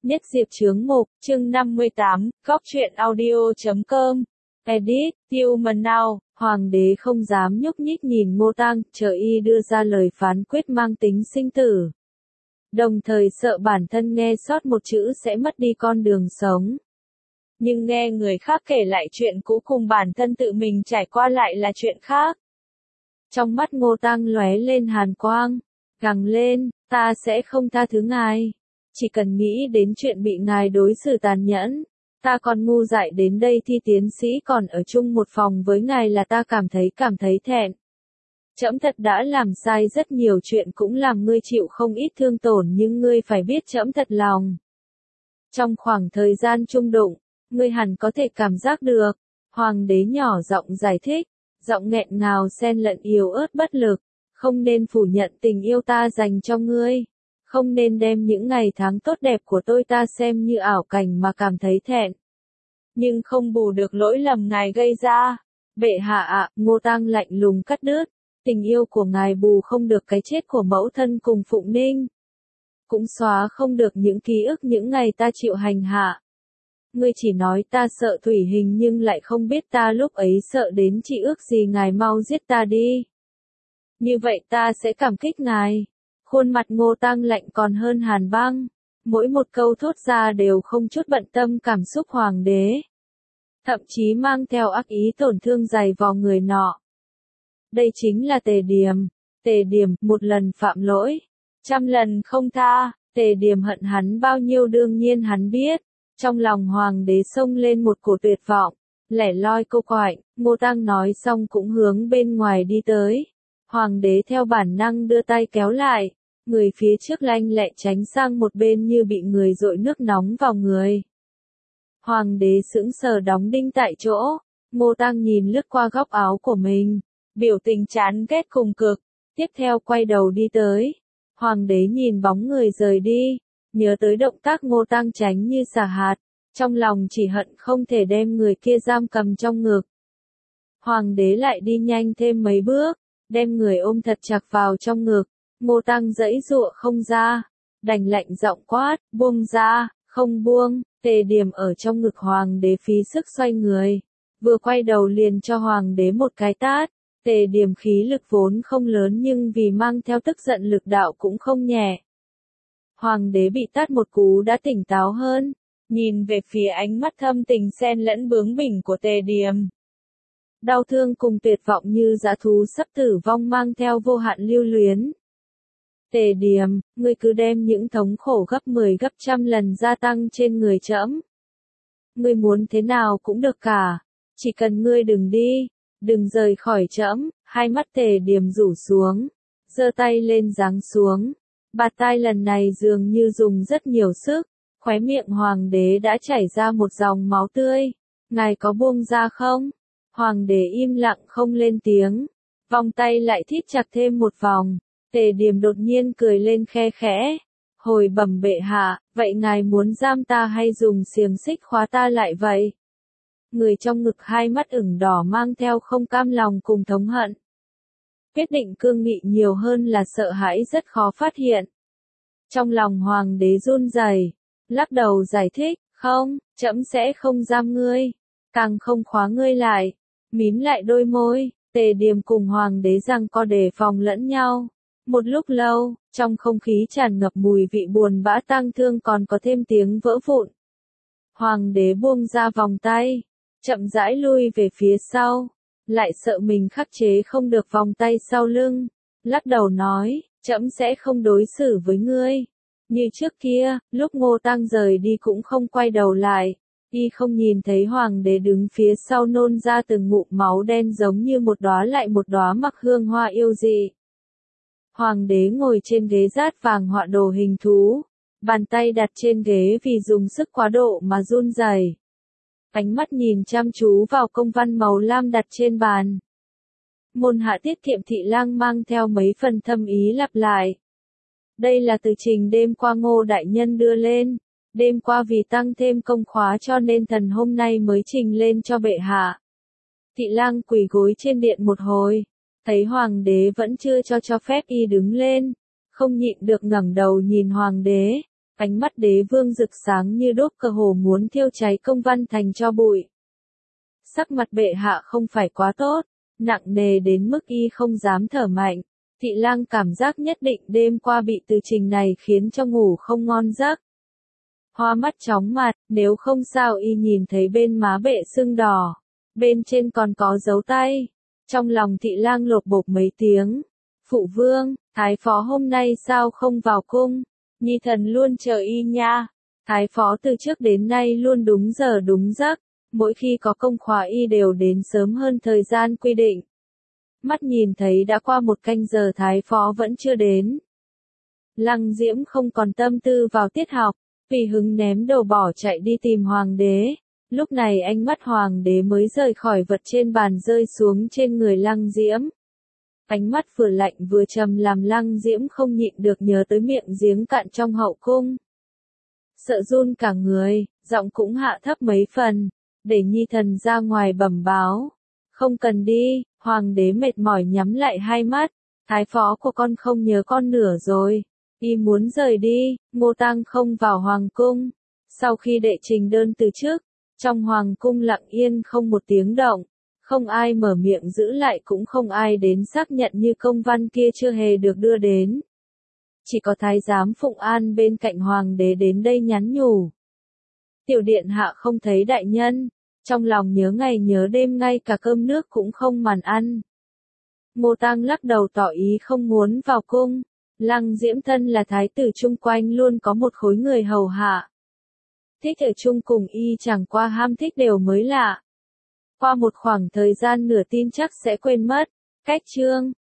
Nhất Diệp Chướng Mục, chương 58, Góc truyện audio.com. Edit, Tiêu Mần Nào, Hoàng đế không dám nhúc nhích nhìn Ngô Tăng, chờ y đưa ra lời phán quyết mang tính sinh tử. Đồng thời sợ bản thân nghe sót một chữ sẽ mất đi con đường sống. Nhưng nghe người khác kể lại chuyện cũ cùng bản thân tự mình trải qua lại là chuyện khác. Trong mắt Ngô Tăng lóe lên hàn quang, gằn lên, ta sẽ không tha thứ ngài. Chỉ cần nghĩ đến chuyện bị ngài đối xử tàn nhẫn, ta còn ngu dại đến đây thi tiến sĩ còn ở chung một phòng với ngài là ta cảm thấy thẹn. Trẫm thật đã làm sai rất nhiều chuyện cũng làm ngươi chịu không ít thương tổn nhưng ngươi phải biết trẫm thật lòng. Trong khoảng thời gian chung đụng, ngươi hẳn có thể cảm giác được. Hoàng đế nhỏ giọng giải thích, giọng nghẹn ngào xen lẫn yếu ớt bất lực, không nên phủ nhận tình yêu ta dành cho ngươi. Không nên đem những ngày tháng tốt đẹp của tôi ta xem như ảo cảnh mà cảm thấy thẹn. Nhưng không bù được lỗi lầm ngài gây ra. Bệ hạ ạ, Ngô Tăng lạnh lùng cắt đứt. Tình yêu của ngài bù không được cái chết của mẫu thân cùng Phụng Ninh. Cũng xóa không được những ký ức những ngày ta chịu hành hạ. Ngươi chỉ nói ta sợ thủy hình nhưng lại không biết ta lúc ấy sợ đến chỉ ước gì ngài mau giết ta đi. Như vậy ta sẽ cảm kích ngài. Khuôn mặt Ngô Tăng lạnh còn hơn hàn băng, mỗi một câu thốt ra đều không chút bận tâm cảm xúc hoàng đế. Thậm chí mang theo ác ý tổn thương dày vò người nọ. Đây chính là Tề Điềm, một lần phạm lỗi, 100 lần không tha, Tề Điềm hận hắn bao nhiêu đương nhiên hắn biết. Trong lòng hoàng đế xông lên một cổ tuyệt vọng, lẻ loi câu quạnh, Ngô Tăng nói xong cũng hướng bên ngoài đi tới. Hoàng đế theo bản năng đưa tay kéo lại, người phía trước lanh lẹ tránh sang một bên như bị người dội nước nóng vào người. Hoàng đế sững sờ đóng đinh tại chỗ, Ngô Tăng nhìn lướt qua góc áo của mình, biểu tình chán ghét cùng cực, tiếp theo quay đầu đi tới. Hoàng đế nhìn bóng người rời đi, nhớ tới động tác Ngô Tăng tránh như xả hạt, trong lòng chỉ hận không thể đem người kia giam cầm trong ngực. Hoàng đế lại đi nhanh thêm mấy bước, đem người ôm thật chặt vào trong ngực, Ngô Tăng giãy giụa không ra, đành lạnh giọng quát, buông ra, không buông. Tề Điềm ở trong ngực hoàng đế phí sức xoay người, vừa quay đầu liền cho hoàng đế một cái tát. Tề Điềm khí lực vốn không lớn nhưng vì mang theo tức giận lực đạo cũng không nhẹ. Hoàng đế bị tát một cú đã tỉnh táo hơn, nhìn về phía ánh mắt thâm tình xen lẫn bướng bỉnh của Tề Điềm. Đau thương cùng tuyệt vọng như dã thú sắp tử vong mang theo vô hạn lưu luyến. Tề Điềm, ngươi cứ đem những thống khổ gấp 10 gấp trăm lần gia tăng trên người trẫm. Ngươi muốn thế nào cũng được cả, chỉ cần ngươi đừng đi, đừng rời khỏi trẫm. Hai mắt Tề Điềm rủ xuống, giơ tay lên giáng xuống. Bạt tai lần này dường như dùng rất nhiều sức, khóe miệng hoàng đế đã chảy ra một dòng máu tươi. Ngài có buông ra không? Hoàng đế im lặng không lên tiếng, vòng tay lại thít chặt thêm một vòng. Tề Điềm đột nhiên cười lên khe khẽ, hồi bẩm bệ hạ, vậy ngài muốn giam ta hay dùng xiềng xích khóa ta lại vậy? Người trong ngực hai mắt ửng đỏ mang theo không cam lòng cùng thống hận. Quyết định cương nghị nhiều hơn là sợ hãi rất khó phát hiện. Trong lòng hoàng đế run rẩy, lắc đầu giải thích, không, trẫm sẽ không giam ngươi, càng không khóa ngươi lại. Mím lại đôi môi, Tề Điềm cùng hoàng đế giằng co đề phòng lẫn nhau. Một lúc lâu, trong không khí tràn ngập mùi vị buồn bã tang thương còn có thêm tiếng vỡ vụn. Hoàng đế buông ra vòng tay, chậm rãi lui về phía sau, lại sợ mình khắc chế không được vòng tay sau lưng, lắc đầu nói, trẫm sẽ không đối xử với ngươi như trước kia. Lúc Ngô Tăng rời đi cũng không quay đầu lại, y không nhìn thấy hoàng đế đứng phía sau nôn ra từng ngụm máu đen giống như một đóa lại một đóa mặc hương hoa yêu dị. Hoàng đế ngồi trên ghế dát vàng họa đồ hình thú, bàn tay đặt trên ghế vì dùng sức quá độ mà run rẩy. Ánh mắt nhìn chăm chú vào công văn màu lam đặt trên bàn. Môn hạ tiết kiệm thị lang mang theo mấy phần thâm ý lặp lại. Đây là tờ trình đêm qua Ngô đại nhân đưa lên, đêm qua vì tăng thêm công khóa cho nên thần hôm nay mới trình lên cho bệ hạ. Thị lang quỳ gối trên điện một hồi, thấy hoàng đế vẫn chưa cho phép y đứng lên, không nhịn được ngẩng đầu nhìn hoàng đế, Ánh mắt đế vương rực sáng như đốt, cơ hồ muốn thiêu cháy công văn thành tro bụi. Sắc mặt bệ hạ không phải quá tốt, nặng nề đến mức y không dám thở mạnh. Thị lang cảm giác nhất định đêm qua bị từ trình này khiến cho ngủ không ngon giấc. Hoa mắt chóng mặt, nếu không sao y nhìn thấy bên má bệ sưng đỏ, bên trên còn có dấu tay. Trong lòng thị lang lột bột mấy tiếng. Phụ vương, thái phó hôm nay sao không vào cung? Nhi thần luôn chờ y nha. Thái phó từ trước đến nay luôn đúng giờ đúng giấc, mỗi khi có công khóa y đều đến sớm hơn thời gian quy định. Mắt nhìn thấy đã qua 1 canh giờ thái phó vẫn chưa đến. Lăng Diễm không còn tâm tư vào tiết học, vì hứng ném đồ bỏ chạy đi tìm hoàng đế. Lúc này ánh mắt hoàng đế mới rời khỏi vật trên bàn rơi xuống trên người Lăng Diễm. Ánh mắt vừa lạnh vừa trầm làm Lăng Diễm không nhịn được nhớ tới miệng giếng cạn trong hậu cung. Sợ run cả người, giọng cũng hạ thấp mấy phần, để nhi thần ra ngoài bẩm báo. Không cần đi, hoàng đế mệt mỏi nhắm lại hai mắt, thái phó của con không nhớ con nữa rồi. Y muốn rời đi, Ngô Tăng không vào hoàng cung. Sau khi đệ trình đơn từ chức, trong hoàng cung lặng yên không một tiếng động. Không ai mở miệng giữ lại cũng không ai đến xác nhận như công văn kia chưa hề được đưa đến. Chỉ có thái giám Phụng An bên cạnh hoàng đế đến đây nhắn nhủ. Tiểu điện hạ không thấy đại nhân, trong lòng nhớ ngày nhớ đêm ngay cả cơm nước cũng không màn ăn. Ngô Tăng lắc đầu tỏ ý không muốn vào cung. Lăng Diễm thân là thái tử chung quanh luôn có một khối người hầu hạ. Thích ở chung cùng y chẳng qua ham thích đều mới lạ. Qua một khoảng thời gian nửa tin chắc sẽ quên mất. Cách chương